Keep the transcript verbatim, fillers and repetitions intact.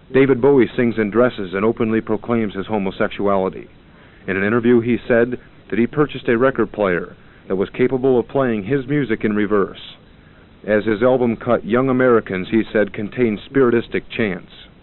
David Bowie sings in dresses and openly proclaims his homosexuality. In an interview, he said that he purchased a record player that was capable of playing his music in reverse, as his album cut Young Americans, he said, contained spiritistic chants.